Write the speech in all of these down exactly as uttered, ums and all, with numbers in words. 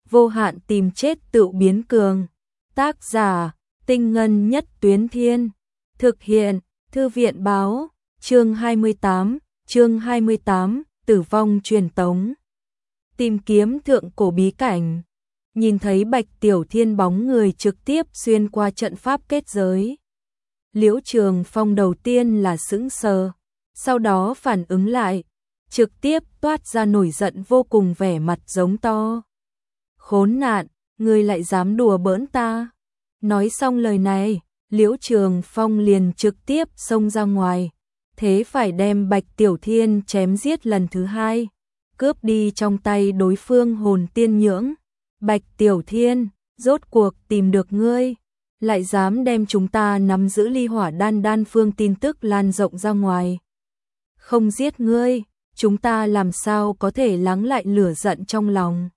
vô hạn tìm chết tự biến cường. Tác giả, Tinh Ngân Nhất Tuyến Thiên. Thực hiện, Thư viện Báo. Chương hai mươi tám, chương hai mươi tám, Tử vong truyền tống. Tìm kiếm thượng cổ bí cảnh. Nhìn thấy Bạch Tiểu Thiên bóng người trực tiếp xuyên qua trận pháp kết giới. Liễu Trường Phong đầu tiên là sững sờ, sau đó phản ứng lại, trực tiếp toát ra nổi giận vô cùng, vẻ mặt giống to. Khốn nạn, ngươi lại dám đùa bỡn ta. Nói xong lời này, Liễu Trường Phong liền trực tiếp xông ra ngoài, thế phải đem Bạch Tiểu Thiên chém giết lần thứ hai, cướp đi trong tay đối phương hồn tiên nhưỡng. Bạch Tiểu Thiên, rốt cuộc tìm được ngươi, lại dám đem chúng ta nắm giữ ly hỏa đan đan phương tin tức lan rộng ra ngoài. Không giết ngươi, chúng ta làm sao có thể lắng lại lửa giận trong lòng.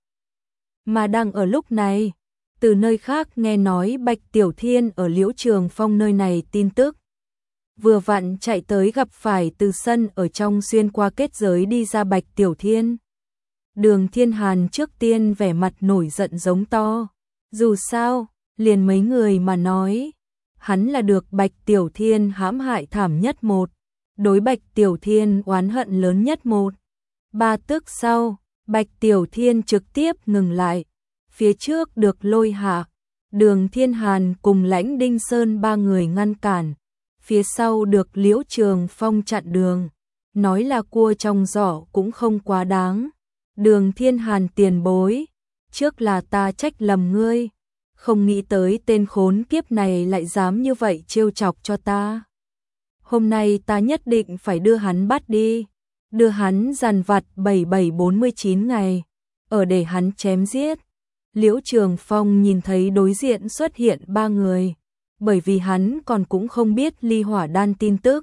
Mà đang ở lúc này, từ nơi khác nghe nói Bạch Tiểu Thiên ở Liễu Trường Phong nơi này tin tức. Vừa vặn chạy tới gặp phải từ sân ở trong xuyên qua kết giới đi ra Bạch Tiểu Thiên. Đường Thiên Hàn trước tiên vẻ mặt nổi giận giống to. Dù sao, liền mấy người mà nói, hắn là được Bạch Tiểu Thiên hãm hại thảm nhất một, đối Bạch Tiểu Thiên oán hận lớn nhất một. Ba tức sau, Bạch Tiểu Thiên trực tiếp ngừng lại, phía trước được Lôi Hạ, Đường Thiên Hàn cùng Lãnh Đinh Sơn ba người ngăn cản, phía sau được Liễu Trường Phong chặn đường, nói là cua trong giỏ cũng không quá đáng. Đường Thiên Hàn tiền bối, trước là ta trách lầm ngươi, không nghĩ tới tên khốn kiếp này lại dám như vậy trêu chọc cho ta. Hôm nay ta nhất định phải đưa hắn bắt đi, đưa hắn dằn vặt bảy bảy bốn mươi chín ngày, ở để hắn chém giết. Liễu Trường Phong nhìn thấy đối diện xuất hiện ba người, bởi vì hắn còn cũng không biết ly hỏa đan tin tức.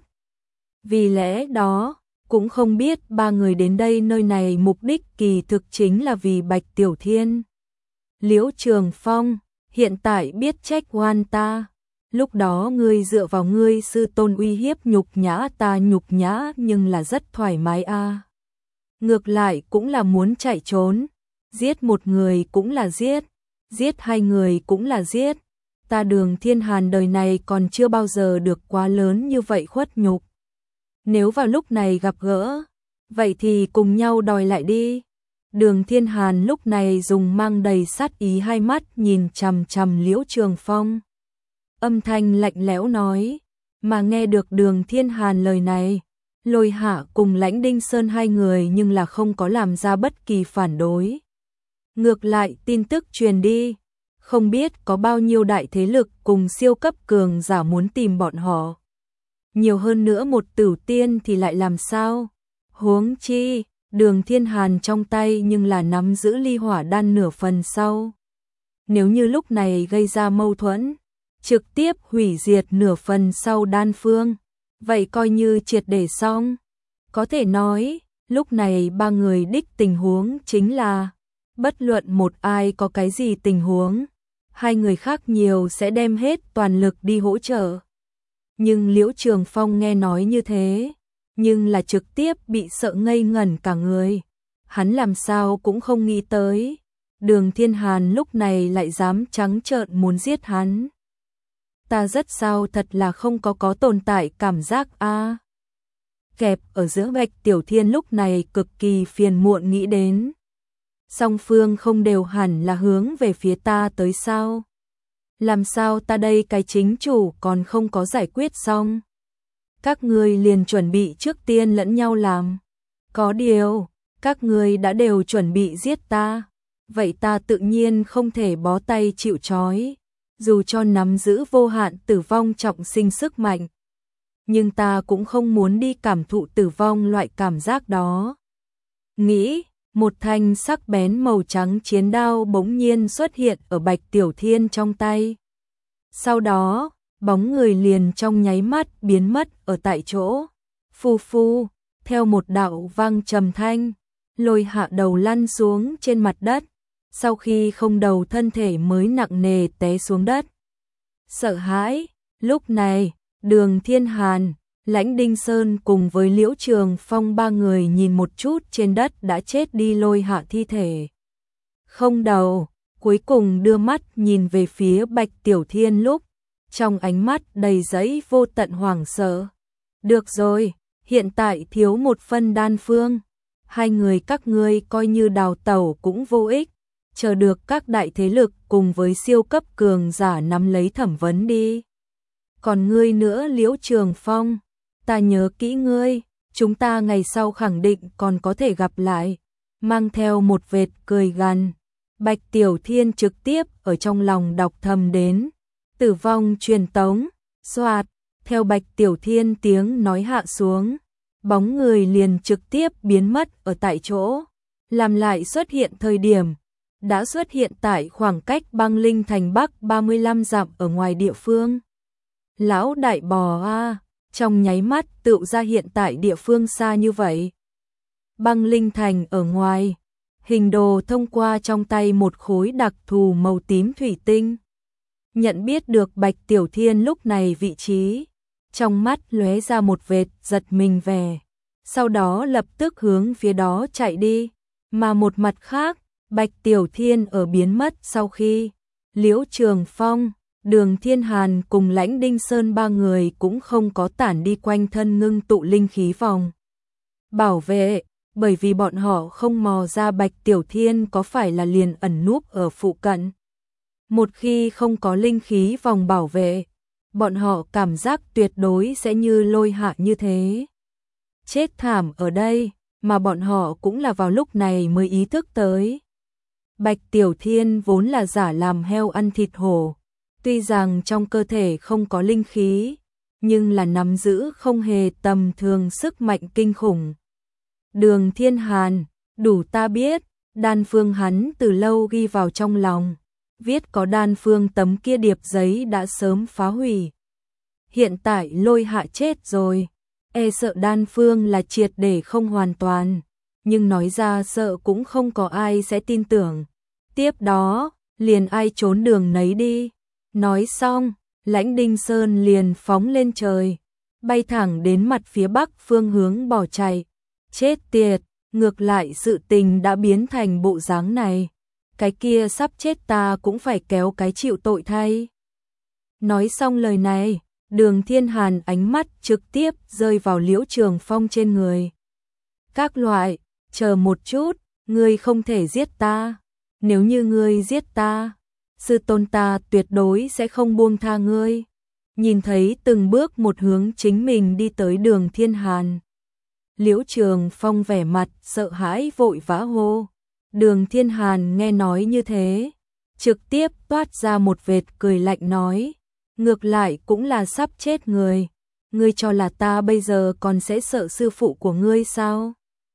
Vì lẽ đó, cũng không biết ba người đến đây nơi này mục đích kỳ thực chính là vì Bạch Tiểu Thiên. Liễu Trường Phong, hiện tại biết trách oan ta. Lúc đó ngươi dựa vào ngươi sư tôn uy hiếp nhục nhã ta nhục nhã nhưng là rất thoải mái a. À. Ngược lại cũng là muốn chạy trốn. Giết một người cũng là giết. Giết hai người cũng là giết. Ta Đường Thiên Hàn đời này còn chưa bao giờ được quá lớn như vậy khuất nhục. Nếu vào lúc này gặp gỡ, vậy thì cùng nhau đòi lại đi. Đường Thiên Hàn lúc này dùng mang đầy sát ý hai mắt nhìn chằm chằm Liễu Trường Phong. Âm thanh lạnh lẽo nói, mà nghe được Đường Thiên Hàn lời này, Lôi Hạ cùng Lãnh Đinh Sơn hai người nhưng là không có làm ra bất kỳ phản đối. Ngược lại tin tức truyền đi, không biết có bao nhiêu đại thế lực cùng siêu cấp cường giả muốn tìm bọn họ. Nhiều hơn nữa một Tử Tiên thì lại làm sao? Huống chi, Đường Thiên Hàn trong tay nhưng là nắm giữ ly hỏa đan nửa phần sau. Nếu như lúc này gây ra mâu thuẫn, trực tiếp hủy diệt nửa phần sau đan phương, vậy coi như triệt để xong. Có thể nói, lúc này ba người đích tình huống chính là, bất luận một ai có cái gì tình huống, hai người khác nhiều sẽ đem hết toàn lực đi hỗ trợ. Nhưng Liễu Trường Phong nghe nói như thế, nhưng là trực tiếp bị sợ ngây ngẩn cả người. Hắn làm sao cũng không nghĩ tới, Đường Thiên Hàn lúc này lại dám trắng trợn muốn giết hắn. Ta rất sao thật là không có có tồn tại cảm giác a. À. Kẹp ở giữa Bạch Tiểu Thiên lúc này cực kỳ phiền muộn nghĩ đến. Song phương không đều hẳn là hướng về phía ta tới sao? Làm sao ta đây cái chính chủ còn không có giải quyết xong? Các ngươi liền chuẩn bị trước tiên lẫn nhau làm. Có điều, các ngươi đã đều chuẩn bị giết ta, vậy ta tự nhiên không thể bó tay chịu trói. Dù cho nắm giữ vô hạn tử vong trọng sinh sức mạnh, nhưng ta cũng không muốn đi cảm thụ tử vong loại cảm giác đó. Nghĩ, một thanh sắc bén màu trắng chiến đao bỗng nhiên xuất hiện ở Bạch Tiểu Thiên trong tay. Sau đó, bóng người liền trong nháy mắt biến mất ở tại chỗ. Phu phu, theo một đạo vang trầm thanh, Lôi Hạ đầu lăn xuống trên mặt đất. Sau khi không đầu thân thể mới nặng nề té xuống đất. Sợ hãi, lúc này, Đường Thiên Hàn, Lãnh Đinh Sơn cùng với Liễu Trường Phong ba người nhìn một chút trên đất đã chết đi Lôi Hạ thi thể. Không đầu, cuối cùng đưa mắt nhìn về phía Bạch Tiểu Thiên lúc, trong ánh mắt đầy dẫy vô tận hoảng sợ. Được rồi, hiện tại thiếu một phân đan phương, hai người các ngươi coi như đào tẩu cũng vô ích, chờ được các đại thế lực cùng với siêu cấp cường giả nắm lấy thẩm vấn đi. Còn ngươi nữa Liễu Trường Phong, ta nhớ kỹ ngươi, chúng ta ngày sau khẳng định còn có thể gặp lại. Mang theo một vệt cười gằn, Bạch Tiểu Thiên trực tiếp ở trong lòng đọc thầm đến. Tử vong truyền tống, xoạt, theo Bạch Tiểu Thiên tiếng nói hạ xuống, bóng người liền trực tiếp biến mất ở tại chỗ, làm lại xuất hiện thời điểm, đã xuất hiện tại khoảng cách Băng Linh Thành Bắc ba mươi lăm dặm ở ngoài địa phương. Lão đại bò a, trong nháy mắt tựu ra hiện tại địa phương xa như vậy. Băng Linh Thành ở ngoài, hình đồ thông qua trong tay một khối đặc thù màu tím thủy tinh. Nhận biết được Bạch Tiểu Thiên lúc này vị trí, trong mắt lóe ra một vệt giật mình vẻ, sau đó lập tức hướng phía đó chạy đi, mà một mặt khác, Bạch Tiểu Thiên ở biến mất sau khi Liễu Trường Phong, Đường Thiên Hàn cùng Lãnh Đinh Sơn ba người cũng không có tản đi quanh thân ngưng tụ linh khí vòng bảo vệ, bởi vì bọn họ không mò ra Bạch Tiểu Thiên có phải là liền ẩn núp ở phụ cận. Một khi không có linh khí vòng bảo vệ, bọn họ cảm giác tuyệt đối sẽ như Lôi Hạ như thế. Chết thảm ở đây, mà bọn họ cũng là vào lúc này mới ý thức tới. Bạch Tiểu Thiên vốn là giả làm heo ăn thịt hổ, tuy rằng trong cơ thể không có linh khí, nhưng là nắm giữ không hề tầm thường sức mạnh kinh khủng. Đường Thiên Hàn, đủ ta biết, đan phương hắn từ lâu ghi vào trong lòng. Viết có đan phương tấm kia điệp giấy đã sớm phá hủy. Hiện tại Lôi Hạ chết rồi, e sợ đan phương là triệt để không hoàn toàn, nhưng nói ra sợ cũng không có ai sẽ tin tưởng. Tiếp đó, liền ai trốn đường nấy đi. Nói xong, Lãnh Đinh Sơn liền phóng lên trời, bay thẳng đến mặt phía bắc phương hướng bỏ chạy. Chết tiệt, ngược lại sự tình đã biến thành bộ dáng này. Cái kia sắp chết ta cũng phải kéo cái chịu tội thay. Nói xong lời này, Đường Thiên Hàn ánh mắt trực tiếp rơi vào Liễu Trường Phong trên người. Các loại, chờ một chút, ngươi không thể giết ta. Nếu như ngươi giết ta, sư tôn ta tuyệt đối sẽ không buông tha ngươi. Nhìn thấy từng bước một hướng chính mình đi tới Đường Thiên Hàn, Liễu Trường Phong vẻ mặt sợ hãi vội vã hô. Đường Thiên Hàn nghe nói như thế, trực tiếp toát ra một vệt cười lạnh nói, ngược lại cũng là sắp chết người, ngươi cho là ta bây giờ còn sẽ sợ sư phụ của ngươi sao?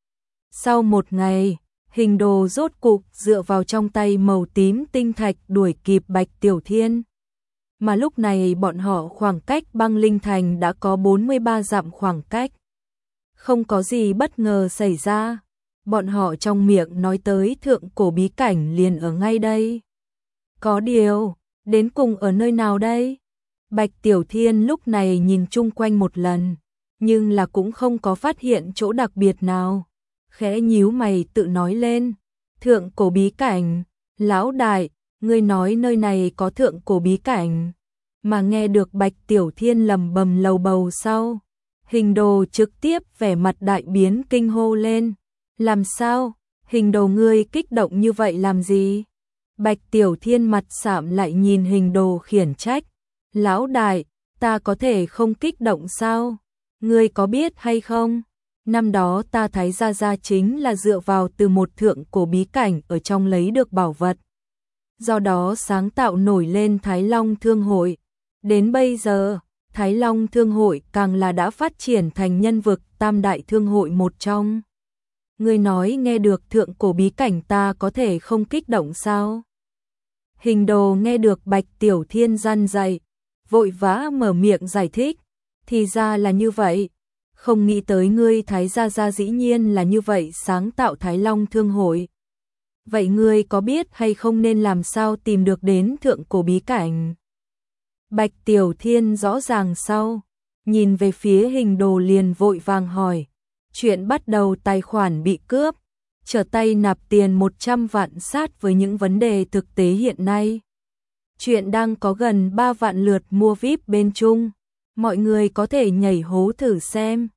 Sau một ngày, hình đồ rốt cục dựa vào trong tay màu tím tinh thạch đuổi kịp Bạch Tiểu Thiên. Mà lúc này bọn họ khoảng cách Băng Linh Thành đã có bốn mươi ba dặm khoảng cách. Không có gì bất ngờ xảy ra. Bọn họ trong miệng nói tới thượng cổ bí cảnh liền ở ngay đây. Có điều, đến cùng ở nơi nào đây? Bạch Tiểu Thiên lúc này nhìn chung quanh một lần, nhưng là cũng không có phát hiện chỗ đặc biệt nào. Khẽ nhíu mày tự nói lên, thượng cổ bí cảnh, lão đại, ngươi nói nơi này có thượng cổ bí cảnh. Mà nghe được Bạch Tiểu Thiên lầm bầm lầu bầu sau, hình đồ trực tiếp vẻ mặt đại biến kinh hô lên. Làm sao? Hình đồ ngươi kích động như vậy làm gì? Bạch Tiểu Thiên mặt sạm lại nhìn hình đồ khiển trách. Lão đại, ta có thể không kích động sao? Ngươi có biết hay không? Năm đó ta Thái Gia Gia chính là dựa vào từ một thượng cổ bí cảnh ở trong lấy được bảo vật. Do đó sáng tạo nổi lên Thái Long Thương Hội. Đến bây giờ, Thái Long Thương Hội càng là đã phát triển thành nhân vực tam đại thương hội một trong. Ngươi nói nghe được thượng cổ bí cảnh ta có thể không kích động sao? Hình đồ nghe được Bạch Tiểu Thiên răn dạy, vội vã mở miệng giải thích. Thì ra là như vậy. Không nghĩ tới ngươi Thái Gia Gia dĩ nhiên là như vậy sáng tạo Thái Long Thương Hội. Vậy ngươi có biết hay không nên làm sao tìm được đến thượng cổ bí cảnh? Bạch Tiểu Thiên rõ ràng sau, nhìn về phía hình đồ liền vội vàng hỏi. Chuyện bắt đầu tài khoản bị cướp, trở tay nạp tiền một trăm vạn sát với những vấn đề thực tế hiện nay. Chuyện đang có gần ba vạn lượt mua vi ai pi bên Trung. Mọi người có thể nhảy hố thử xem.